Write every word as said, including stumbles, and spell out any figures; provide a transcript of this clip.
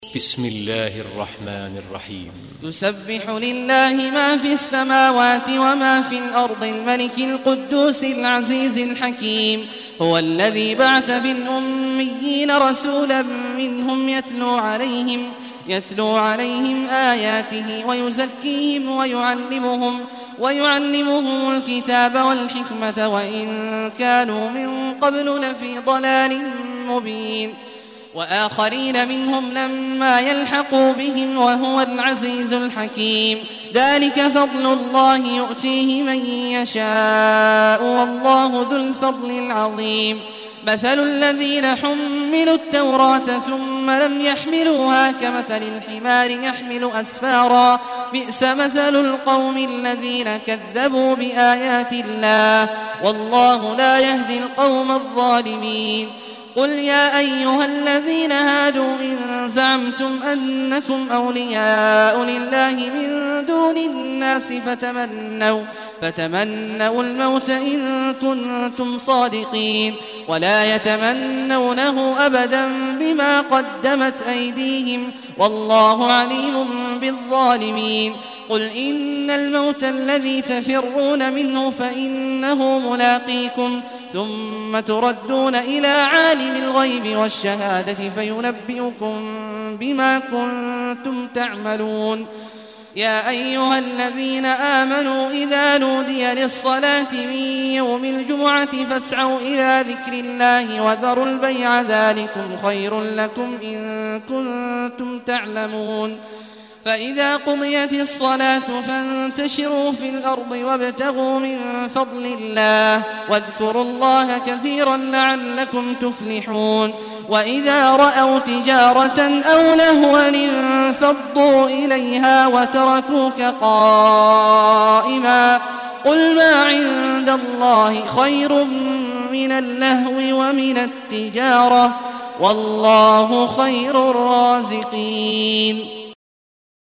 بسم الله الرحمن الرحيم. يسبح لله ما في السماوات وما في الأرض الملك القدوس العزيز الحكيم. هو الذي بعث في الأميين رسولا منهم يتلو عليهم يتلو عليهم آياته ويزكيهم ويعلمهم ويعلمهم الكتاب والحكمة وإن كانوا من قبل لفي ضلال مبين، وآخرين منهم لما يلحقوا بهم وهو العزيز الحكيم. ذلك فضل الله يؤتيه من يشاء والله ذو الفضل العظيم. مثل الذين حملوا التوراة ثم لم يحملوها كمثل الحمار يحمل أسفارا، بئس مثل القوم الذين كذبوا بآيات الله والله لا يهدي القوم الظالمين. قل يا أيها الذين هادوا إن زعمتم أنكم أولياء لله من دون الناس فتمنوا, فتمنوا الموت إن كنتم صادقين ولا يتمنونه أبدا بما قدمت أيديهم والله عليم بالظالمين. قل إن الموت الذي تفرون منه فإنه ملاقيكم ثم تردون إلى عالم الغيب والشهادة فينبئكم بما كنتم تعملون. يا أيها الذين آمنوا إذا نودي للصلاة من يوم الجمعة فاسعوا إلى ذكر الله وذروا البيع ذلكم خير لكم إن كنتم تعلمون. فإذا قضيت الصلاة فانتشروا في الأرض وابتغوا من فضل الله واذكروا الله كثيرا لعلكم تفلحون. وإذا رأوا تجارة أو لهوا انفضوا إليها وتركوك قائما قل ما عند الله خير من اللهو ومن التجارة والله خير الرازقين.